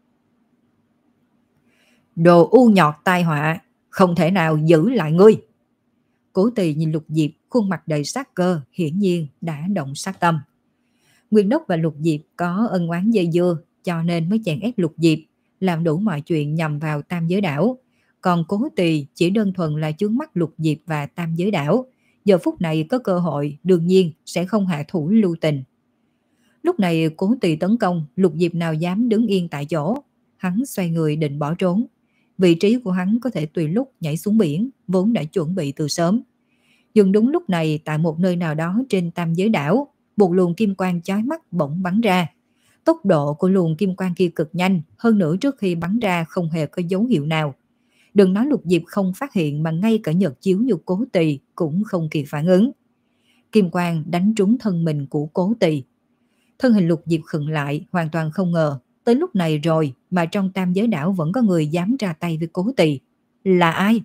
Đồ u nhọt tai họa, không thể nào giữ lại ngươi. Cố Tỳ nhìn Lục Diệp, khuôn mặt đầy sát cơ, hiển nhiên đã động sát tâm. Nguyên Đốc và Lục Diệp có ân oán dây dưa, cho nên mới chèn ép Lục Diệp, làm đủ mọi chuyện nhằm vào Tam Giới Đảo. Còn Cố Tỳ chỉ đơn thuần là chướng mắt Lục Diệp và Tam Giới Đảo. Giờ phút này có cơ hội, đương nhiên sẽ không hạ thủ lưu tình. Lúc này Cố Tỳ tấn công, Lục Diệp nào dám đứng yên tại chỗ. Hắn xoay người định bỏ trốn. Vị trí của hắn có thể tùy lúc nhảy xuống biển, vốn đã chuẩn bị từ sớm. Nhưng đúng lúc này, tại một nơi nào đó trên Tam Giới Đảo, một luồng kim quang chói mắt bỗng bắn ra. Tốc độ của luồng kim quang kia cực nhanh, hơn nữa trước khi bắn ra không hề có dấu hiệu nào. Đừng nói Lục Diệp không phát hiện, mà ngay cả nhật chiếu như Cố Tỳ cũng không kịp phản ứng. Kim quang đánh trúng thân mình của Cố Tỳ. Thân hình Lục Diệp khựng lại, hoàn toàn không ngờ tới lúc này rồi mà trong Tam Giới Đảo vẫn có người dám ra tay với Cố Tỳ. Là ai?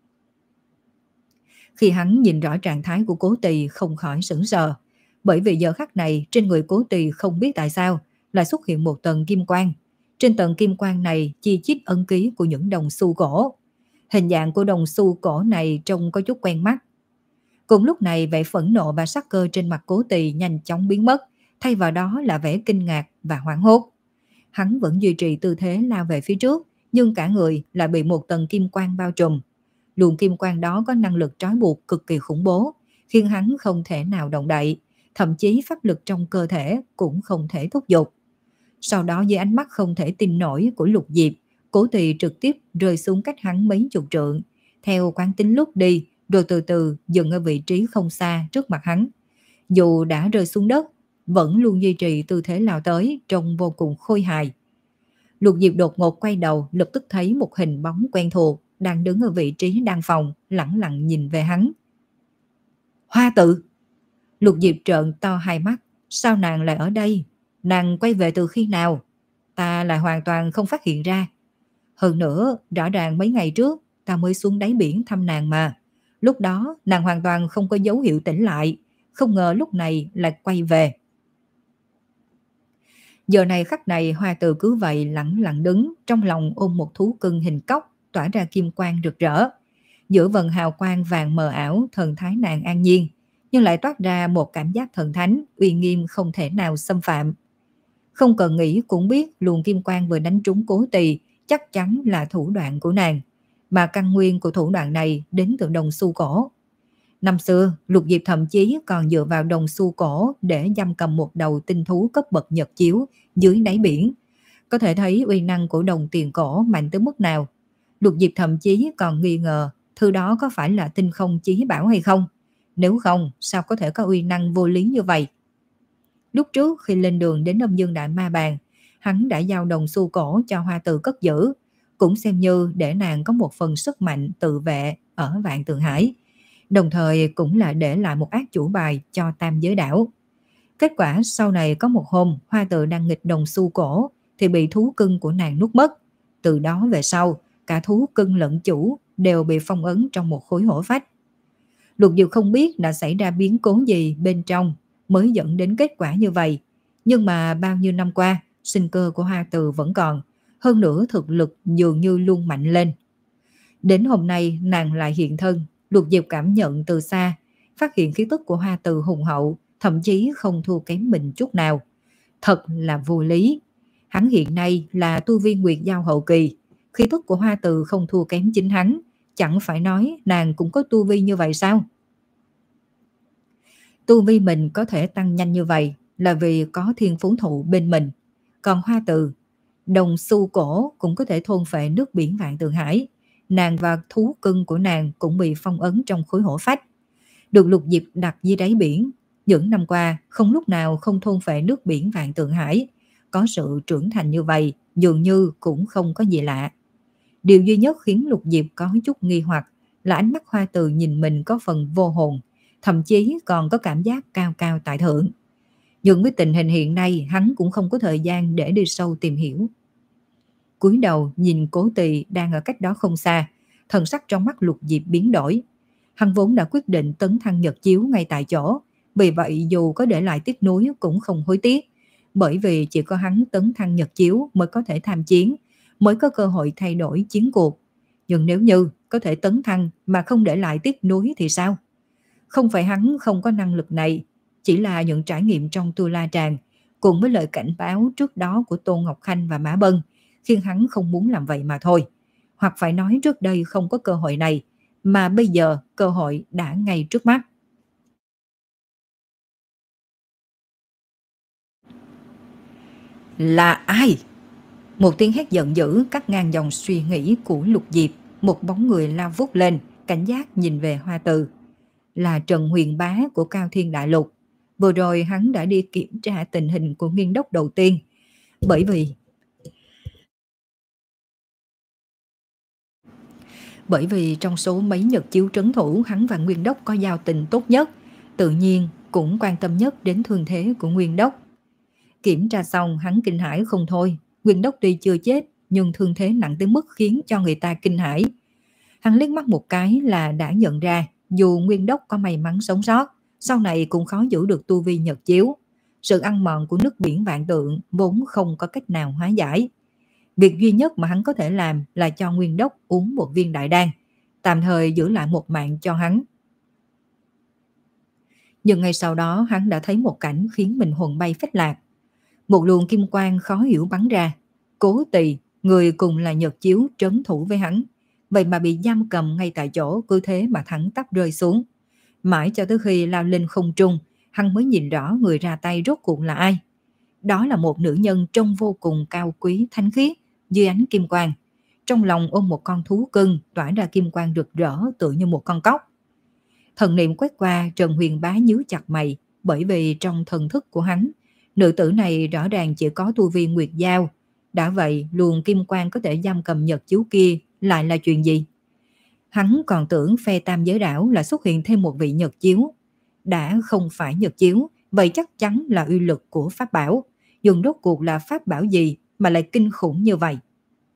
Khi hắn nhìn rõ trạng thái của Cố Tỳ không khỏi sửng sờ, bởi vì giờ khắc này trên người Cố Tỳ không biết tại sao lại xuất hiện một tầng kim quang. Trên tầng kim quang này chi chít ấn ký của những đồng xu cổ. Hình dạng của đồng xu cổ này trông có chút quen mắt. Cùng lúc này vẻ phẫn nộ và sắc cơ trên mặt Cố Tỳ nhanh chóng biến mất, thay vào đó là vẻ kinh ngạc và hoảng hốt. Hắn vẫn duy trì tư thế lao về phía trước, nhưng cả người lại bị một tầng kim quang bao trùm. Luồng kim quang đó có năng lực trói buộc cực kỳ khủng bố, khiến hắn không thể nào động đậy, thậm chí pháp lực trong cơ thể cũng không thể thúc giục. Sau đó dưới ánh mắt không thể tin nổi của Lục Diệp, Cố Tỳ trực tiếp rơi xuống cách hắn mấy chục trượng, theo quán tính lúc đi, rồi từ từ dừng ở vị trí không xa trước mặt hắn. Dù đã rơi xuống đất, vẫn luôn duy trì tư thế lao tới, trông vô cùng khôi hài. Lục Diệp đột ngột quay đầu, lập tức thấy một hình bóng quen thuộc đang đứng ở vị trí đan phòng, lẳng lặng nhìn về hắn. Hoa Tự! Lục Diệp trợn to hai mắt, sao nàng lại ở đây? Nàng quay về từ khi nào? Ta lại hoàn toàn không phát hiện ra. Hơn nữa, rõ ràng mấy ngày trước ta mới xuống đáy biển thăm nàng mà. Lúc đó nàng hoàn toàn không có dấu hiệu tỉnh lại, không ngờ lúc này lại quay về. Giờ này khắc này Hoa Tự cứ vậy lặng lặng đứng, trong lòng ôm một thú cưng hình cóc tỏa ra kim quang rực rỡ. Giữa vần hào quang vàng mờ ảo, thần thái nàng an nhiên, nhưng lại toát ra một cảm giác thần thánh, uy nghiêm không thể nào xâm phạm. Không cần nghĩ cũng biết luồng kim quang vừa đánh trúng Cố Tỳ chắc chắn là thủ đoạn của nàng, mà căn nguyên của thủ đoạn này đến từ đồng xu cổ. Năm xưa, Lục Diệp thậm chí còn dựa vào đồng xu cổ để giam cầm một đầu tinh thú cấp bậc nhật chiếu dưới đáy biển. Có thể thấy uy năng của đồng tiền cổ mạnh tới mức nào. Lục Diệp thậm chí còn nghi ngờ thứ đó có phải là tinh không chí bảo hay không. Nếu không, sao có thể có uy năng vô lý như vậy? Lúc trước khi lên đường đến Âm Dương Đại Ma Bàn, hắn đã giao đồng xu cổ cho Hoa Tự cất giữ, cũng xem như để nàng có một phần sức mạnh tự vệ ở Vạn Tượng Hải, đồng thời cũng là để lại một át chủ bài cho Tam Giới Đảo. Kết quả sau này có một hôm Hoa Tự đang nghịch đồng xu cổ thì bị thú cưng của nàng nuốt mất. Từ đó về sau, cả thú cưng lẫn chủ đều bị phong ấn trong một khối hổ phách. Lục Diệp không biết đã xảy ra biến cố gì bên trong, mới dẫn đến kết quả như vậy. Nhưng mà bao nhiêu năm qua, sinh cơ của Hoa Từ vẫn còn, hơn nữa thực lực dường như luôn mạnh lên. Đến hôm nay nàng lại hiện thân, Lục Diệp cảm nhận từ xa, phát hiện khí tức của Hoa Từ hùng hậu, thậm chí không thua kém mình chút nào. Thật là vô lý. Hắn hiện nay là tu vi Nguyệt Giao hậu kỳ, khí tức của Hoa Từ không thua kém chính hắn, chẳng phải nói nàng cũng có tu vi như vậy sao? Tu vi mình có thể tăng nhanh như vậy là vì có thiên phú thụ bên mình. Còn Hoa Từ, đồng xu cổ cũng có thể thôn phệ nước biển vạn tượng hải. Nàng và thú cưng của nàng cũng bị phong ấn trong khối hổ phách. Được Lục Diệp đặt dưới đáy biển. Những năm qua không lúc nào không thôn phệ nước biển vạn tượng hải. Có sự trưởng thành như vậy dường như cũng không có gì lạ. Điều duy nhất khiến Lục Diệp có chút nghi hoặc là ánh mắt Hoa Từ nhìn mình có phần vô hồn, thậm chí còn có cảm giác cao cao tại thượng. Nhưng với tình hình hiện nay hắn cũng không có thời gian để đi sâu tìm hiểu. Cúi đầu nhìn Cố Tỳ đang ở cách đó không xa, thần sắc trong mắt Lục Diệp biến đổi. Hắn vốn đã quyết định tấn thăng nhật chiếu ngay tại chỗ, vì vậy dù có để lại tiếc nuối cũng không hối tiếc, bởi vì chỉ có hắn tấn thăng nhật chiếu mới có thể tham chiến, mới có cơ hội thay đổi chiến cuộc. Nhưng nếu như có thể tấn thăng mà không để lại tiếc nuối thì sao? Không phải hắn không có năng lực này, chỉ là những trải nghiệm trong Tu La Tràng cùng với lời cảnh báo trước đó của Tôn Ngọc Khanh và Mã Bân khiến hắn không muốn làm vậy mà thôi. Hoặc phải nói trước đây không có cơ hội này, mà bây giờ cơ hội đã ngay trước mắt. Là ai? Một tiếng hét giận dữ cắt ngang dòng suy nghĩ của Lục Diệp. Một bóng người lao vút lên, cảnh giác nhìn về Hoa Từ. Là Trần Huyền Bá của Cao Thiên Đại Lục. Vừa rồi hắn đã đi kiểm tra tình hình của Nguyên Đốc đầu tiên. Bởi vì Bởi vì trong số mấy nhật chiếu trấn thủ, hắn và Nguyên Đốc có giao tình tốt nhất, tự nhiên cũng quan tâm nhất đến thương thế của Nguyên Đốc. Kiểm tra xong hắn kinh hãi không thôi. Nguyên Đốc tuy chưa chết nhưng thương thế nặng tới mức khiến cho người ta kinh hãi. Hắn liếc mắt một cái là đã nhận ra dù Nguyên Đốc có may mắn sống sót, sau này cũng khó giữ được tu vi nhật chiếu. Sự ăn mòn của nước biển vạn tượng vốn không có cách nào hóa giải. Việc duy nhất mà hắn có thể làm là cho Nguyên Đốc uống một viên đại đan, tạm thời giữ lại một mạng cho hắn. Nhưng ngay sau đó hắn đã thấy một cảnh khiến mình hồn bay phách lạc. Một luồng kim quang khó hiểu bắn ra. Cố Tỳ, người cùng là nhật chiếu trấn thủ với hắn, vậy mà bị giam cầm ngay tại chỗ, cứ thế mà thẳng tắp rơi xuống. Mãi cho tới khi lao lên không trung, hắn mới nhìn rõ người ra tay rốt cuộc là ai. Đó là một nữ nhân trông vô cùng cao quý thánh khiết, dưới ánh kim quang. Trong lòng ôm một con thú cưng tỏa ra kim quang rực rỡ tựa như một con cóc. Thần niệm quét qua, Trần Huyền Bá nhíu chặt mày, bởi vì trong thần thức của hắn, nữ tử này rõ ràng chỉ có tu vi Nguyệt Giao. Đã vậy, luồng kim quang có thể giam cầm nhật chiếu kia lại là chuyện gì? Hắn còn tưởng phe tam giới đảo là xuất hiện thêm một vị nhật chiếu. Đã không phải nhật chiếu, vậy chắc chắn là uy lực của pháp bảo. Dùng rốt cuộc là pháp bảo gì mà lại kinh khủng như vậy?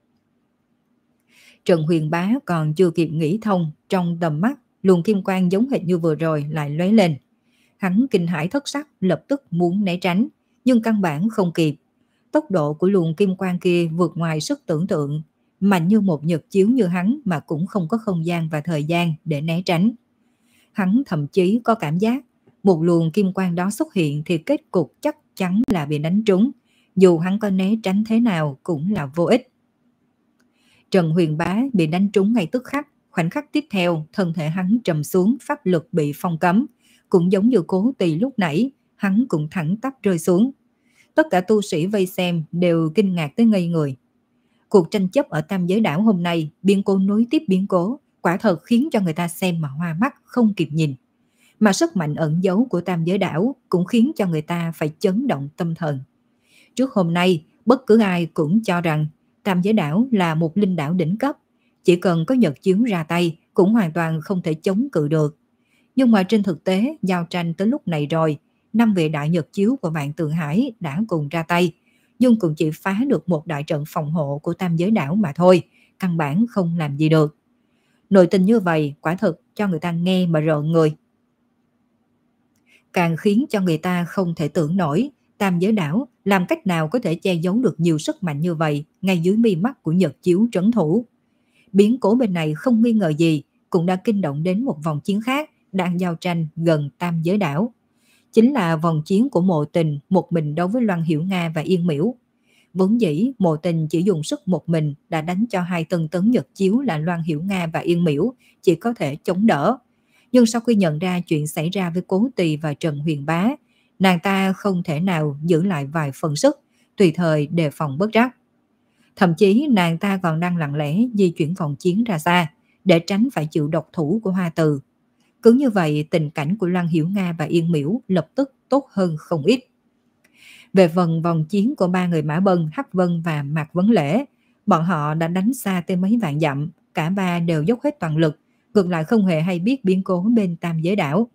Trần Huyền Bá còn chưa kịp nghĩ thông, trong tầm mắt, luồng kim quang giống hệt như vừa rồi lại lóe lên. Hắn kinh hãi thất sắc, lập tức muốn né tránh, nhưng căn bản không kịp. Tốc độ của luồng kim quang kia vượt ngoài sức tưởng tượng, mạnh như một nhật chiếu như hắn mà cũng không có không gian và thời gian để né tránh. Hắn thậm chí có cảm giác, một luồng kim quang đó xuất hiện thì kết cục chắc chắn là bị đánh trúng, dù hắn có né tránh thế nào cũng là vô ích. Trần Huyền Bá bị đánh trúng ngay tức khắc, khoảnh khắc tiếp theo thân thể hắn trầm xuống, pháp lực bị phong cấm, cũng giống như Cố Tỳ lúc nãy, hắn cũng thẳng tắp rơi xuống. Tất cả tu sĩ vây xem đều kinh ngạc tới ngây người. Cuộc tranh chấp ở Tam Giới Đảo hôm nay, biến cố nối tiếp biến cố, quả thật khiến cho người ta xem mà hoa mắt không kịp nhìn. Mà sức mạnh ẩn giấu của Tam Giới Đảo cũng khiến cho người ta phải chấn động tâm thần. Trước hôm nay, bất cứ ai cũng cho rằng Tam Giới Đảo là một linh đảo đỉnh cấp, chỉ cần có nhật chiếu ra tay cũng hoàn toàn không thể chống cự được. Nhưng mà trên thực tế, giao tranh tới lúc này rồi, năm vị đại nhật chiếu của Vạn Tượng Hải đã cùng ra tay, nhưng cũng chỉ phá được một đại trận phòng hộ của Tam Giới Đảo mà thôi, căn bản không làm gì được. Nội tình như vậy quả thực cho người ta nghe mà rợn người. càng khiến cho người ta không thể tưởng nổi tam giới đảo làm cách nào có thể che giấu được nhiều sức mạnh như vậy ngay dưới mi mắt của Nhật Chiếu trấn thủ. Biến cố bên này không nghi ngờ gì cũng đã kinh động đến một vòng chiến khác đang giao tranh gần tam giới đảo. Chính là vòng chiến của Mộ Tình một mình đấu với Loan Hiểu Nga và Yên Miễu. Vốn dĩ Mộ Tình chỉ dùng sức một mình đã đánh cho hai tân tấn Nhật Chiếu là Loan Hiểu Nga và Yên Miễu chỉ có thể chống đỡ. Nhưng sau khi nhận ra chuyện xảy ra với Cố Tỳ và Trần Huyền Bá, nàng ta không thể nào giữ lại vài phần sức, tùy thời đề phòng bất trắc. Thậm chí nàng ta còn đang lặng lẽ di chuyển vòng chiến ra xa, để tránh phải chịu độc thủ của Hoa Từ. Cứ như vậy, tình cảnh của Loan Hiểu Nga và Yên Miễu lập tức tốt hơn không ít. Về phần vòng chiến của ba người Mã Bân, Hắc Vân và Mạc Vấn Lễ, bọn họ đã đánh xa tới mấy vạn dặm, cả ba đều dốc hết toàn lực, ngược lại không hề hay biết biến cố bên tam giới đảo.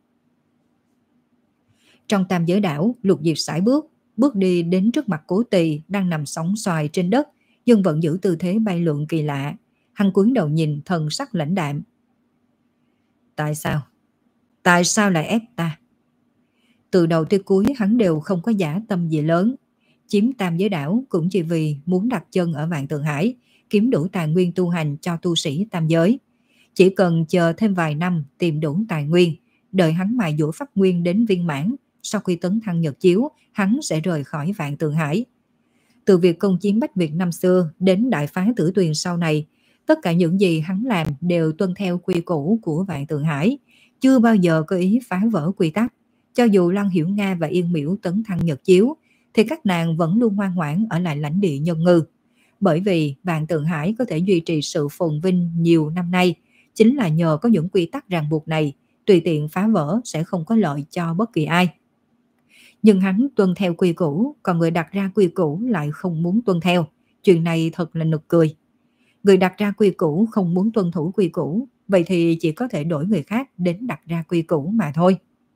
Trong tam giới đảo, Lục Diệp sải bước, bước đi đến trước mặt Cố Tỳ đang nằm sóng xoài trên đất, nhưng vẫn giữ tư thế bay lượn kỳ lạ. Hắn cúi đầu nhìn, thần sắc lãnh đạm. Tại sao? Tại sao lại ép ta? Từ đầu tới cuối hắn đều không có giả tâm gì lớn. Chiếm tam giới đảo cũng chỉ vì muốn đặt chân ở Vạn Tượng Hải, kiếm đủ tài nguyên tu hành cho tu sĩ tam giới. Chỉ cần chờ thêm vài năm tìm đủ tài nguyên, đợi hắn mài dũa pháp nguyên đến viên mãn, sau khi tấn thăng Nhật Chiếu, hắn sẽ rời khỏi Vạn Tượng Hải. Từ việc công chiếm Bách Việt năm xưa đến đại phá Tử Tuyền sau này, tất cả những gì hắn làm đều tuân theo quy củ của Vạn Tượng Hải, chưa bao giờ có ý phá vỡ quy tắc. Cho dù Loan Hiểu Nga và Yên Miễu tấn thăng Nhật Chiếu, thì các nàng vẫn luôn ngoan ngoãn ở lại lãnh địa Nhân Ngư. Bởi vì Vạn Tượng Hải có thể duy trì sự phồn vinh nhiều năm nay, chính là nhờ có những quy tắc ràng buộc này, tùy tiện phá vỡ sẽ không có lợi cho bất kỳ ai. Nhưng hắn tuân theo quy củ, còn người đặt ra quy củ lại không muốn tuân theo. Chuyện này thật là nực cười. Người đặt ra quy củ không muốn tuân thủ quy củ, vậy thì chỉ có thể đổi người khác đến đặt ra quy củ mà thôi.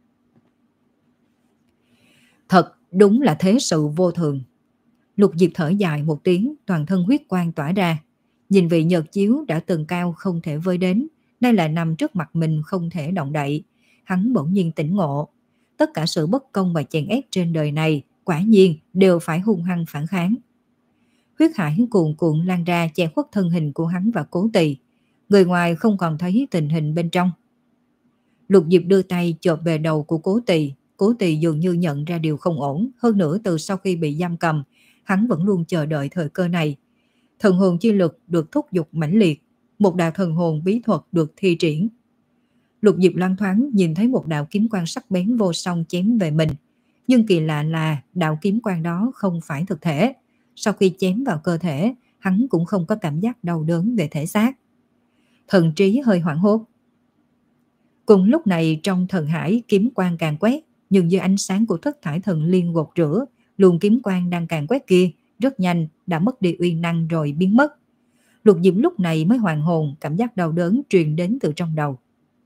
Thật đúng là thế sự vô thường. Lục Diệp thở dài một tiếng, toàn thân huyết quang tỏa ra. Nhìn vị Nhật Chiếu đã từng cao không thể với đến, nay lại nằm trước mặt mình không thể động đậy. Hắn bỗng nhiên tỉnh ngộ. Tất cả sự bất công và chèn ép trên đời này quả nhiên đều phải hung hăng phản kháng. Huyết hải cuồn cuộn lan ra che khuất thân hình của hắn và Cố Tỳ. Người ngoài không còn thấy tình hình bên trong. Lục Diệp đưa tay chộp về đầu của Cố Tỳ. Cố Tỳ dường như nhận ra điều không ổn. Hơn nữa từ sau khi bị giam cầm, hắn vẫn luôn chờ đợi thời cơ này. Thần hồn chi lực được thúc giục mãnh liệt. Một đạo thần hồn bí thuật được thi triển. Lục Diệp loáng thoáng nhìn thấy một đạo kiếm quang sắc bén vô song chém về mình. Nhưng kỳ lạ là đạo kiếm quang đó không phải thực thể. Sau khi chém vào cơ thể, hắn cũng không có cảm giác đau đớn về thể xác. Thần trí hơi hoảng hốt. Cùng lúc này trong thần hải kiếm quang càng quét, nhưng dưới ánh sáng của thất thải thần liên gột rửa, luồng kiếm quang đang càng quét kia rất nhanh đã mất đi uy năng rồi biến mất. Lục Diệp lúc này mới hoàn hồn, cảm giác đau đớn truyền đến từ trong đầu.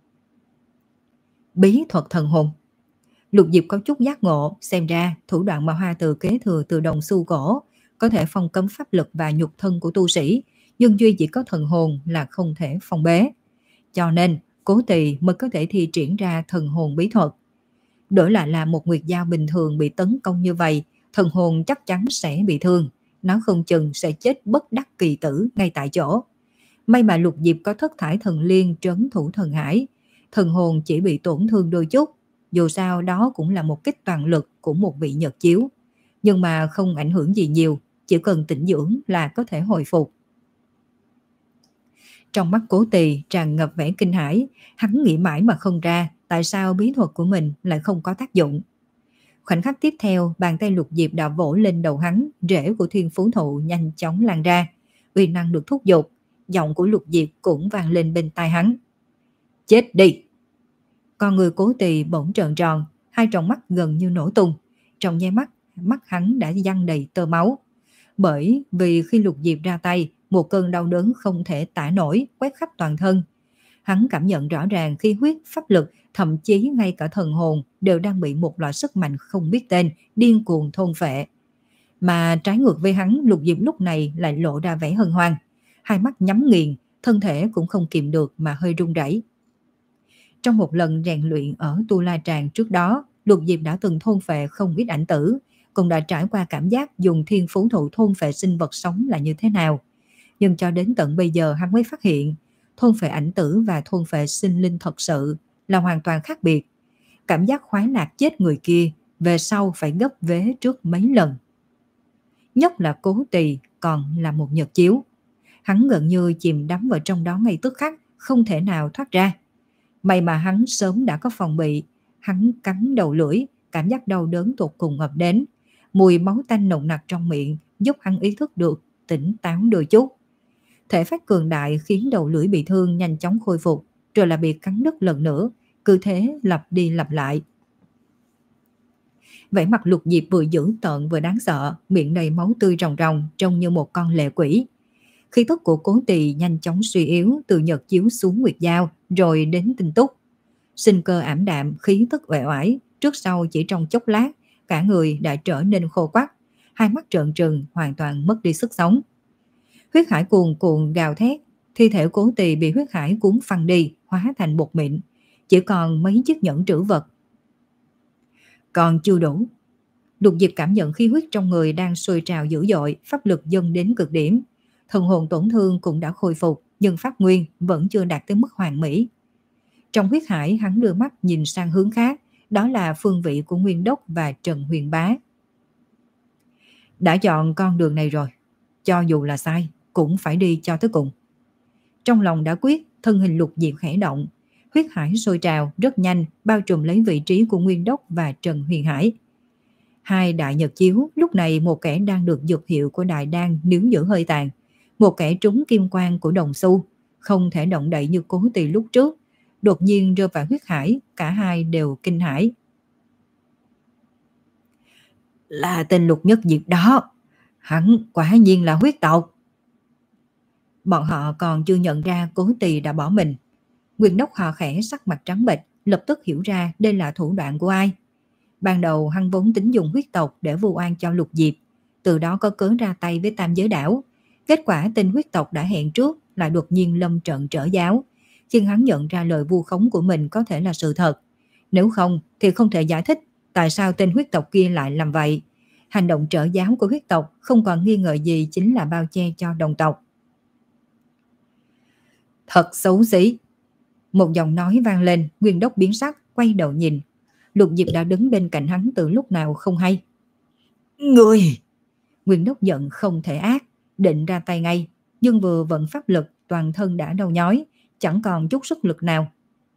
Bí thuật thần hồn. Lục Diệp có chút giác ngộ, xem ra thủ đoạn mà Hoa Từ kế thừa từ Đồng Xu Cổ có thể phong cấm pháp lực và nhục thân của tu sĩ, nhưng duy chỉ có thần hồn là không thể phong bế. Cho nên Cố Tỳ mới có thể thi triển ra thần hồn bí thuật. Đổi lại là một nguyệt dao bình thường bị tấn công như vậy, thần hồn chắc chắn sẽ bị thương, nó không chừng sẽ chết bất đắc kỳ tử ngay tại chỗ. May mà Lục Diệp có thất thải thần liên trấn thủ thần hải, thần hồn chỉ bị tổn thương đôi chút, dù sao đó cũng là một kích toàn lực của một vị Nhật Chiếu, nhưng mà không ảnh hưởng gì nhiều, chỉ cần tĩnh dưỡng là có thể hồi phục. Trong mắt Cố Tỳ tràn ngập vẻ kinh hãi, hắn nghĩ mãi mà không ra tại sao bí thuật của mình lại không có tác dụng. Khoảnh khắc tiếp theo, bàn tay Lục Diệp đã vỗ lên đầu hắn, rễ của Thiên Phú Thụ nhanh chóng lan ra, uy năng được thúc giục, giọng của Lục Diệp cũng vang lên bên tai hắn. Chết đi! Con người Cố Tỳ bỗng trợn tròn, hai tròng mắt gần như nổ tung, trong nháy mắt, mắt hắn đã văng đầy tơ máu. Bởi vì khi Lục Diệp ra tay, một cơn đau đớn không thể tả nổi quét khắp toàn thân. Hắn cảm nhận rõ ràng khi huyết, pháp lực, thậm chí ngay cả thần hồn đều đang bị một loại sức mạnh không biết tên điên cuồng thôn phệ. Mà trái ngược với hắn, Lục Diệp lúc này lại lộ ra vẻ hân hoan, hai mắt nhắm nghiền, thân thể cũng không kìm được mà hơi run rẩy. Trong một lần rèn luyện ở Tu La Tràng trước đó, Lục Diệp đã từng thôn phệ không ít ảnh tử, cũng đã trải qua cảm giác dùng thiên phú thụ thôn phệ sinh vật sống là như thế nào. Nhưng cho đến tận bây giờ hắn mới phát hiện, thôn phệ ảnh tử và thôn phệ sinh linh thật sự là hoàn toàn khác biệt. Cảm giác khoái lạc chết người kia về sau phải gấp vế trước mấy lần. Nhất là Cố Tỳ còn là một nhật chiếu. Hắn gần như chìm đắm vào trong đó ngay tức khắc, không thể nào thoát ra. May mà hắn sớm đã có phòng bị. Hắn cắn đầu lưỡi, cảm giác đau đớn tột cùng ập đến. Mùi máu tanh nồng nặc trong miệng giúp hắn ý thức được, tỉnh táo đôi chút. Thể phách cường đại khiến đầu lưỡi bị thương nhanh chóng khôi phục, rồi là bị cắn đứt lần nữa, cứ thế lặp đi lặp lại. Vẻ mặt Lục Diệp vừa dữ tợn vừa đáng sợ, miệng đầy máu tươi ròng ròng, trông như một con lệ quỷ. Khí tức của Cố Tỳ nhanh chóng suy yếu, từ nhật chiếu xuống nguyệt giao, rồi đến tinh túc. Sinh cơ ảm đạm, khí tức uể oải, trước sau chỉ trong chốc lát, cả người đã trở nên khô quắt, hai mắt trợn trừng, hoàn toàn mất đi sức sống. Huyết hải cuồn cuộn gào thét, thi thể Cố Tỳ bị huyết hải cuốn phăng đi, hóa thành bột mịn, chỉ còn mấy chiếc nhẫn trữ vật. Còn chưa đủ. Lục Diệp cảm nhận khí huyết trong người đang sôi trào dữ dội, pháp lực dâng đến cực điểm. Thần hồn tổn thương cũng đã khôi phục, nhưng pháp nguyên vẫn chưa đạt tới mức hoàn mỹ. Trong huyết hải, hắn đưa mắt nhìn sang hướng khác, đó là phương vị của Nguyên Đốc và Trần Huyền Bá. Đã chọn con đường này rồi, cho dù là sai, cũng phải đi cho tới cùng. Trong lòng đã quyết, thân hình Lục Diệp khẽ động, huyết hải sôi trào rất nhanh, bao trùm lấy vị trí của Nguyên Đốc và Trần Huyền Hải. Hai đại nhật chiếu, lúc này một kẻ đang được dược hiệu của đại đan níu giữ hơi tàn, một kẻ trúng kim quang của đồng xu, không thể động đậy như Cố Tỳ lúc trước, đột nhiên rơi vào huyết hải, cả hai đều kinh hãi. Là tên Lục Nhất Diệp đó, hắn quả nhiên là huyết tộc. Bọn họ còn chưa nhận ra Cố Tỳ đã bỏ mình. Nguyên Đốc hò khẽ, sắc mặt trắng bệch, lập tức hiểu ra đây là thủ đoạn của ai. Ban đầu hắn vốn tính dùng huyết tộc để vu oan cho Lục Diệp, từ đó có cớ ra tay với Tam Giới Đảo. Kết quả tên huyết tộc đã hẹn trước lại đột nhiên lâm trận trở giáo, khiến hắn nhận ra lời vu khống của mình có thể là sự thật. Nếu không thì không thể giải thích tại sao tên huyết tộc kia lại làm vậy. Hành động trở giáo của huyết tộc không còn nghi ngờ gì chính là bao che cho đồng tộc. Thật xấu xí. Một giọng nói vang lên, Nguyên Đốc biến sắc, quay đầu nhìn. Lục Diệp đã đứng bên cạnh hắn từ lúc nào không hay. Người! Nguyên Đốc giận không thể ác, định ra tay ngay, nhưng vừa vận pháp lực, toàn thân đã đau nhói, chẳng còn chút sức lực nào.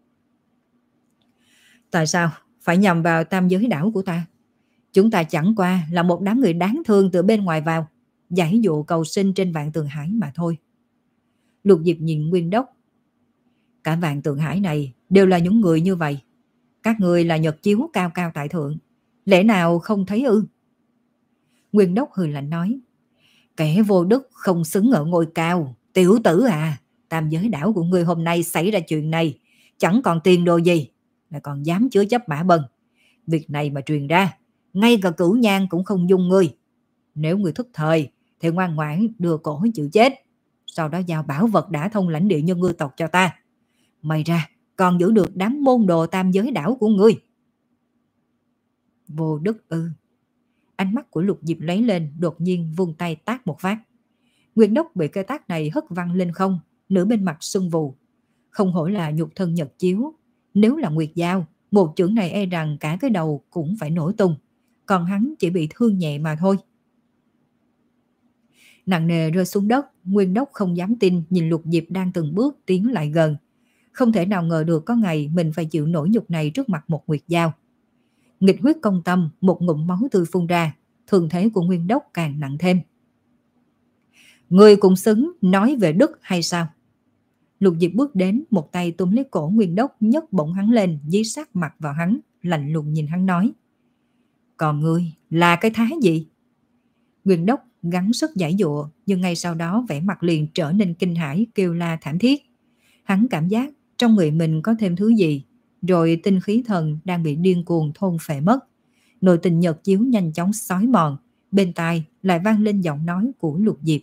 Tại sao phải nhằm vào Tam Giới Đảo của ta? Chúng ta chẳng qua là một đám người đáng thương từ bên ngoài vào, giải dụ cầu sinh trên vạn tường hải mà thôi. Lục Diệp nhìn Nguyên Đốc. Cả vạn tường hải này đều là những người như vậy. Các người là nhật chiếu cao cao tại thượng, lẽ nào không thấy ư? Nguyên Đốc hừ lạnh nói. Kẻ vô đức không xứng ở ngôi cao. Tiểu tử à, Tam Giới Đảo của ngươi hôm nay xảy ra chuyện này, chẳng còn tiền đồ gì, lại còn dám chứa chấp Mã Bân. Việc này mà truyền ra, ngay cả Cửu Nhan cũng không dung ngươi. Nếu ngươi thức thời thì ngoan ngoãn đưa cổ chịu chết, sau đó giao bảo vật đã thông lãnh địa nhân ngư tộc cho ta. May ra còn giữ được đám môn đồ Tam Giới Đảo của ngươi. Vô đức ư? Ánh mắt của Lục Diệp lấy lên, đột nhiên vung tay tát một phát. Nguyên Đốc bị cây tát này hất văng lên không, nửa bên mặt sưng vù. Không hổ là nhục thân nhật chiếu, nếu là Nguyệt Giao, một chưởng này e rằng cả cái đầu cũng phải nổ tung, còn hắn chỉ bị thương nhẹ mà thôi. Nặng nề rơi xuống đất, Nguyên Đốc không dám tin nhìn Lục Diệp đang từng bước tiến lại gần. Không thể nào ngờ được có ngày mình phải chịu nỗi nhục này trước mặt một Nguyệt Giao. Nghịch huyết công tâm, một ngụm máu tươi phun ra, thương thế của Nguyên Đốc càng nặng thêm. Người cũng xứng nói về đức hay sao? Lục Diệp bước đến, một tay túm lấy cổ Nguyên Đốc, nhấc bổng hắn lên, dí sát mặt vào hắn, lạnh lùng nhìn hắn nói. Còn ngươi là cái thái gì? Nguyên Đốc gắng sức giải dụa, nhưng ngay sau đó vẻ mặt liền trở nên kinh hãi, kêu la thảm thiết. Hắn cảm giác trong người mình có thêm thứ gì, rồi tinh khí thần đang bị điên cuồng thôn phệ mất. Nội tình nhật chiếu nhanh chóng xói mòn, bên tai lại vang lên giọng nói của Lục Diệp.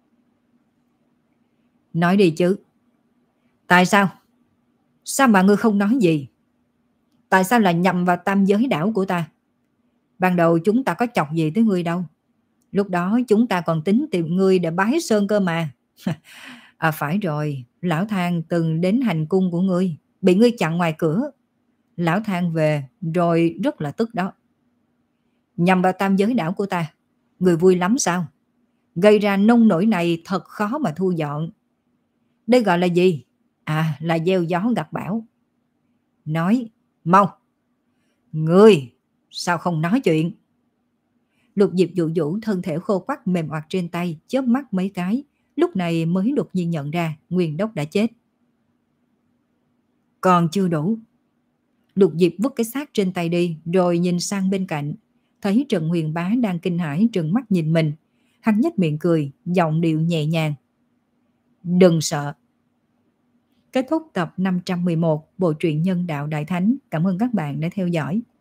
Nói đi chứ. Tại sao? Sao mà ngươi không nói gì? Tại sao lại nhằm vào tam giới đảo của ta? Ban đầu chúng ta có chọc gì tới ngươi đâu. Lúc đó chúng ta còn tính tìm ngươi để bái sơn cơ mà. À phải rồi, lão Thang từng đến hành cung của ngươi, bị ngươi chặn ngoài cửa. Lão Thang về rồi rất là tức đó. Nhằm vào tam giới đảo của ta, ngươi vui lắm sao? Gây ra nông nổi này thật khó mà thu dọn. Đây gọi là gì? À, là gieo gió gặt bão. Nói, mau. Ngươi, sao không nói chuyện? Lục Diệp dụ dụ thân thể khô quắt mềm oặt trên tay, chớp mắt mấy cái, lúc này mới đột nhiên nhận ra Nguyên Đốc đã chết. Còn chưa đủ. Lục Diệp vứt cái xác trên tay đi, rồi nhìn sang bên cạnh, thấy Trần Huyền Bá đang kinh hãi trừng mắt nhìn mình. Hắn nhếch miệng cười, giọng điệu nhẹ nhàng. Đừng sợ. Kết thúc tập năm trăm mười một bộ truyện Nhân đạo Đại Thánh. Cảm ơn các bạn đã theo dõi.